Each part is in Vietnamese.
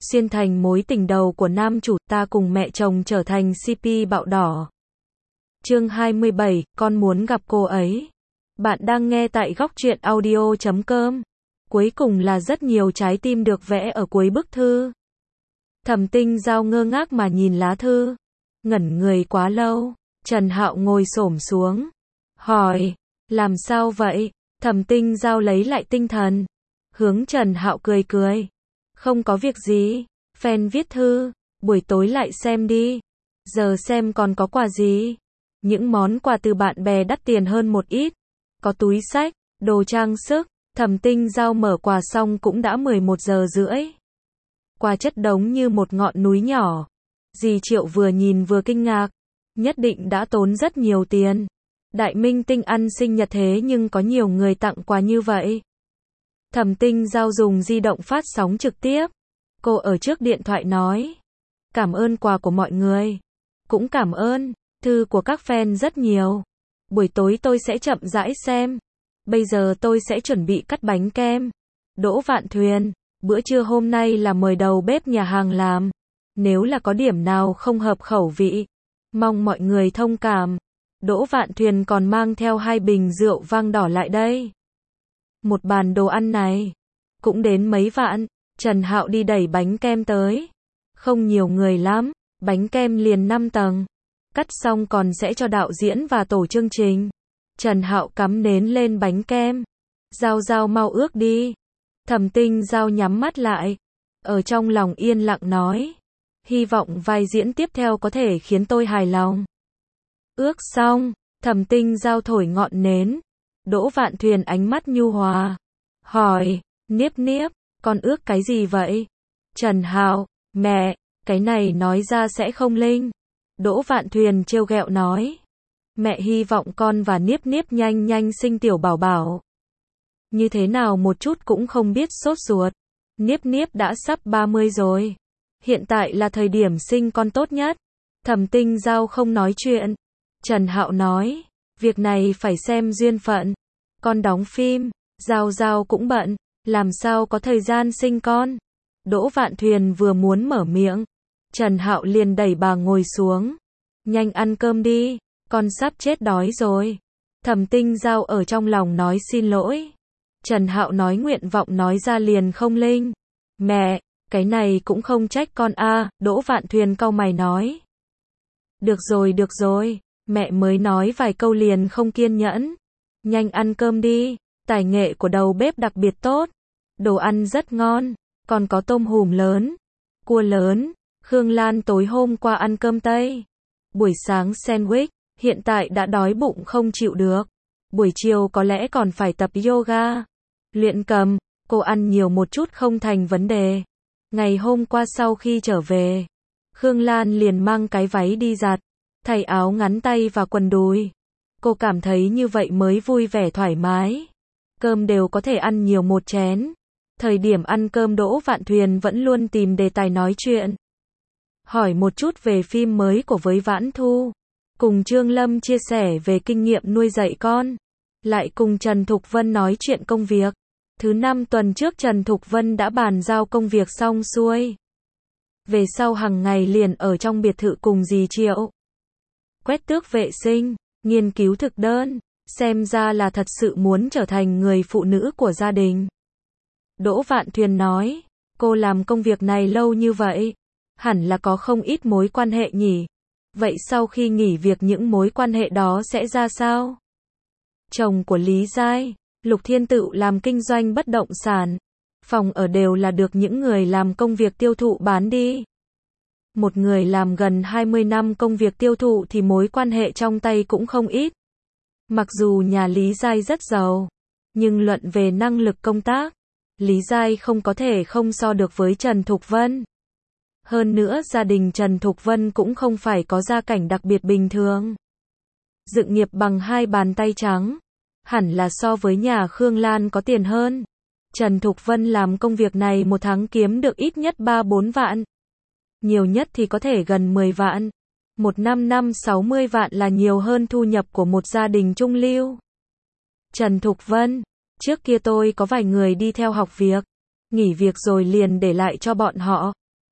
xuyên thành mối tình đầu của nam chủ, ta cùng mẹ chồng trở thành CP bạo đỏ. Chương 27, con muốn gặp cô ấy. Bạn đang nghe tại góc truyện audio.com. Cuối cùng là rất nhiều trái tim được vẽ ở cuối bức thư. Thẩm Tinh Giao ngơ ngác mà nhìn lá thư, ngẩn người quá lâu. Trần Hạo ngồi xổm xuống, hỏi, làm sao vậy? Thẩm Tinh Giao lấy lại tinh thần, hướng Trần Hạo cười cười. Không có việc gì, fan viết thư, buổi tối lại xem đi. Giờ xem còn có quà gì. Những món quà từ bạn bè đắt tiền hơn một ít. Có túi xách, đồ trang sức. Thẩm Tinh Giao mở quà xong cũng đã 11 giờ rưỡi. Quà chất đống như một ngọn núi nhỏ. Dì Triệu vừa nhìn vừa kinh ngạc. Nhất định đã tốn rất nhiều tiền. Đại minh tinh ăn sinh nhật thế nhưng có nhiều người tặng quà như vậy. Thẩm Tinh Giao dùng di động phát sóng trực tiếp. Cô ở trước điện thoại nói. Cảm ơn quà của mọi người. Cũng cảm ơn, thư của các fan rất nhiều. Buổi tối tôi sẽ chậm rãi xem. Bây giờ tôi sẽ chuẩn bị cắt bánh kem. Đỗ Vạn Thuyền, bữa trưa hôm nay là mời đầu bếp nhà hàng làm. Nếu là có điểm nào không hợp khẩu vị, mong mọi người thông cảm. Đỗ Vạn Thuyền còn mang theo 2 bình rượu vang đỏ lại đây. Một bàn đồ ăn này cũng đến mấy vạn. Trần Hạo đi đẩy bánh kem tới. Không nhiều người lắm, bánh kem liền 5 tầng. Cắt xong còn sẽ cho đạo diễn và tổ chương trình. Trần Hạo cắm nến lên bánh kem. Giao Giao mau ước đi. Thẩm Tinh Giao nhắm mắt lại, ở trong lòng yên lặng nói. Hy vọng vai diễn tiếp theo có thể khiến tôi hài lòng. Ước xong, Thẩm Tinh Giao thổi ngọn nến. Đỗ Vạn Thuyền ánh mắt nhu hòa. Hỏi, Niếp Niếp, con ước cái gì vậy? Trần Hạo, mẹ, cái này nói ra sẽ không linh. Đỗ Vạn Thuyền trêu ghẹo nói. Mẹ hy vọng con và Niếp Niếp nhanh nhanh sinh tiểu bảo bảo. Như thế nào một chút cũng không biết sốt ruột. Niếp Niếp đã sắp 30 rồi. Hiện tại là thời điểm sinh con tốt nhất. Thẩm Tinh Giao không nói chuyện. Trần Hạo nói, việc này phải xem duyên phận. Con đóng phim, Giao Giao cũng bận, làm sao có thời gian sinh con. Đỗ Vạn Thuyền vừa muốn mở miệng, Trần Hạo liền đẩy bà ngồi xuống. Nhanh ăn cơm đi, con sắp chết đói rồi. Thẩm Tinh Giao ở trong lòng nói xin lỗi. Trần Hạo nói nguyện vọng nói ra liền không linh. Mẹ, cái này cũng không trách con a. Đỗ Vạn Thuyền cau mày nói. Được rồi, mẹ mới nói vài câu liền không kiên nhẫn. Nhanh ăn cơm đi, tài nghệ của đầu bếp đặc biệt tốt. Đồ ăn rất ngon, còn có tôm hùm lớn, cua lớn. Khương Lan tối hôm qua ăn cơm Tây. Buổi sáng sandwich, hiện tại đã đói bụng không chịu được. Buổi chiều có lẽ còn phải tập yoga. Luyện cầm, cô ăn nhiều một chút không thành vấn đề. Ngày hôm qua sau khi trở về, Khương Lan liền mang cái váy đi giặt, thay áo ngắn tay và quần đùi. Cô cảm thấy như vậy mới vui vẻ thoải mái. Cơm đều có thể ăn nhiều một chén. Thời điểm ăn cơm Đỗ Vạn Thuyền vẫn luôn tìm đề tài nói chuyện. Hỏi một chút về phim mới của với Vãn Thu. Cùng Trương Lâm chia sẻ về kinh nghiệm nuôi dạy con. Lại cùng Trần Thục Vân nói chuyện công việc. Thứ 5 tuần trước Trần Thục Vân đã bàn giao công việc xong xuôi. Về sau hàng ngày liền ở trong biệt thự cùng dì Triệu. Quét tước vệ sinh, nghiên cứu thực đơn. Xem ra là thật sự muốn trở thành người phụ nữ của gia đình. Đỗ Vạn Thuyền nói, cô làm công việc này lâu như vậy, hẳn là có không ít mối quan hệ nhỉ. Vậy sau khi nghỉ việc những mối quan hệ đó sẽ ra sao? Chồng của Lý Giai, Lục Thiên Tựu làm kinh doanh bất động sản. Phòng ở đều là được những người làm công việc tiêu thụ bán đi. Một người làm gần 20 năm công việc tiêu thụ thì mối quan hệ trong tay cũng không ít. Mặc dù nhà Lý Giai rất giàu, nhưng luận về năng lực công tác, Lý Giai không có thể không so được với Trần Thục Vân. Hơn nữa gia đình Trần Thục Vân cũng không phải có gia cảnh đặc biệt bình thường. Dựng nghiệp bằng 2 bàn tay trắng, hẳn là so với nhà Khương Lan có tiền hơn. Trần Thục Vân làm công việc này một tháng kiếm được ít nhất 3-4 vạn. Nhiều nhất thì có thể gần 10 vạn. Một năm 60 vạn là nhiều hơn thu nhập của một gia đình trung lưu. Trần Thục Vân, trước kia tôi có vài người đi theo học việc, nghỉ việc rồi liền để lại cho bọn họ.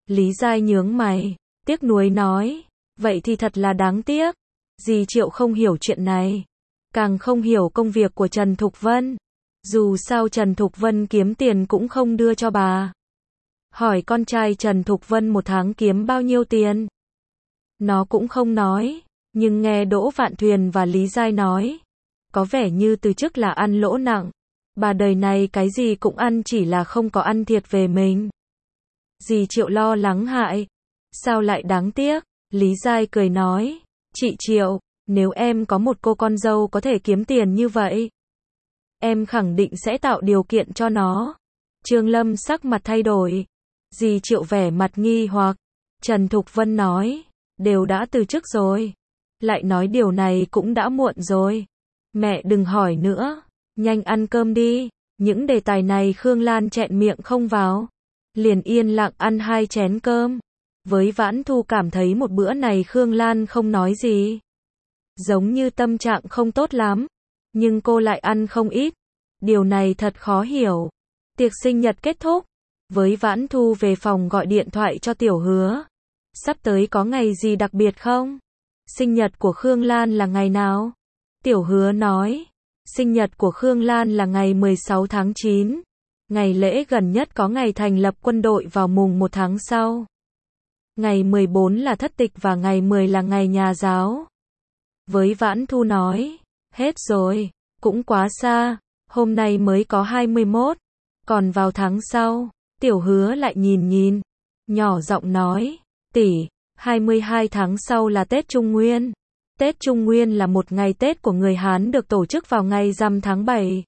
Lý Giai nhướng mày, tiếc nuối nói, vậy thì thật là đáng tiếc. Dì Triệu không hiểu chuyện này, càng không hiểu công việc của Trần Thục Vân. Dù sao Trần Thục Vân kiếm tiền cũng không đưa cho bà. Hỏi con trai Trần Thục Vân một tháng kiếm bao nhiêu tiền? Nó cũng không nói, nhưng nghe Đỗ Vạn Thuyền và Lý Giai nói, có vẻ như từ trước là ăn lỗ nặng. Bà đời này cái gì cũng ăn, chỉ là không có ăn thiệt về mình. Dì Triệu lo lắng hại, sao lại đáng tiếc? Lý Giai cười nói, chị Triệu, nếu em có một cô con dâu có thể kiếm tiền như vậy, em khẳng định sẽ tạo điều kiện cho nó. Trương Lâm sắc mặt thay đổi. Dì Triệu vẻ mặt nghi hoặc. Trần Thục Vân nói, đều đã từ chức rồi. Lại nói điều này cũng đã muộn rồi. Mẹ đừng hỏi nữa, nhanh ăn cơm đi. Những đề tài này Khương Lan chẹn miệng không vào, liền yên lặng ăn 2 chén cơm. Với Vãn Thu cảm thấy một bữa này Khương Lan không nói gì, giống như tâm trạng không tốt lắm, nhưng cô lại ăn không ít. Điều này thật khó hiểu. Tiệc sinh nhật kết thúc, với Vãn Thu về phòng gọi điện thoại cho Tiểu Hứa. Sắp tới có ngày gì đặc biệt không? Sinh nhật của Khương Lan là ngày nào? Tiểu Hứa nói, sinh nhật của Khương Lan là ngày 16 tháng 9. Ngày lễ gần nhất có ngày thành lập quân đội vào mùng 1 tháng sau. Ngày 14 là thất tịch và ngày 10 là ngày nhà giáo. Với Vãn Thu nói, hết rồi, cũng quá xa, hôm nay mới có 21, còn vào tháng sau. Tiểu Hứa lại nhìn, nhỏ giọng nói, tỷ, 22 tháng sau là Tết Trung Nguyên. Tết Trung Nguyên là một ngày Tết của người Hán được tổ chức vào ngày rằm tháng 7.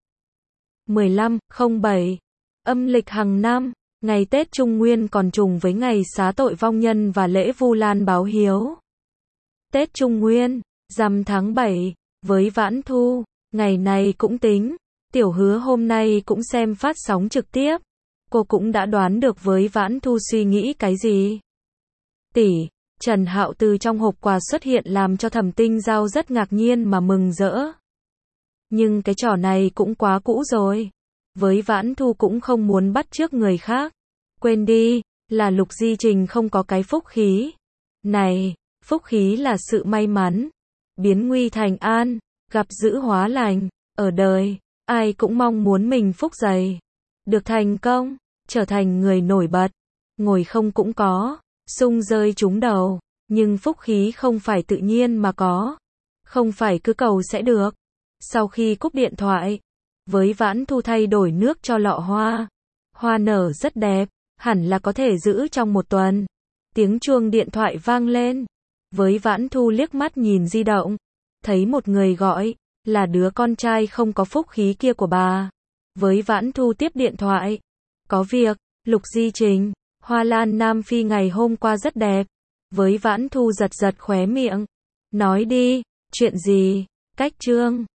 15/07 âm lịch hàng năm. Ngày Tết Trung Nguyên còn trùng với ngày xá tội vong nhân và lễ Vu Lan báo hiếu. Tết Trung Nguyên, rằm tháng 7, với Vãn Thu, ngày này cũng tính. Tiểu Hứa hôm nay cũng xem phát sóng trực tiếp. Cô cũng đã đoán được với Vãn Thu suy nghĩ cái gì. Tỷ, Trần Hạo từ trong hộp quà xuất hiện làm cho Thẩm Tinh Giao rất ngạc nhiên mà mừng rỡ. Nhưng cái trò này cũng quá cũ rồi. Với Vãn Thu cũng không muốn bắt chước người khác. Quên đi, là Lục Di Trình không có cái phúc khí. Này, phúc khí là sự may mắn, biến nguy thành an, gặp dữ hóa lành. Ở đời, ai cũng mong muốn mình phúc dày, được thành công, trở thành người nổi bật. Ngồi không cũng có, sung rơi trúng đầu, nhưng phúc khí không phải tự nhiên mà có, không phải cứ cầu sẽ được. Sau khi cúp điện thoại, với Vãn Thu thay đổi nước cho lọ hoa. Hoa nở rất đẹp, hẳn là có thể giữ trong 1 tuần. Tiếng chuông điện thoại vang lên. Với Vãn Thu liếc mắt nhìn di động, thấy một người gọi, là đứa con trai không có phúc khí kia của bà. Với Vãn Thu tiếp điện thoại. Có việc, Lục Di Trình, hoa lan Nam Phi ngày hôm qua rất đẹp. Với Vãn Thu giật khóe miệng. Nói đi, chuyện gì? Cách Trương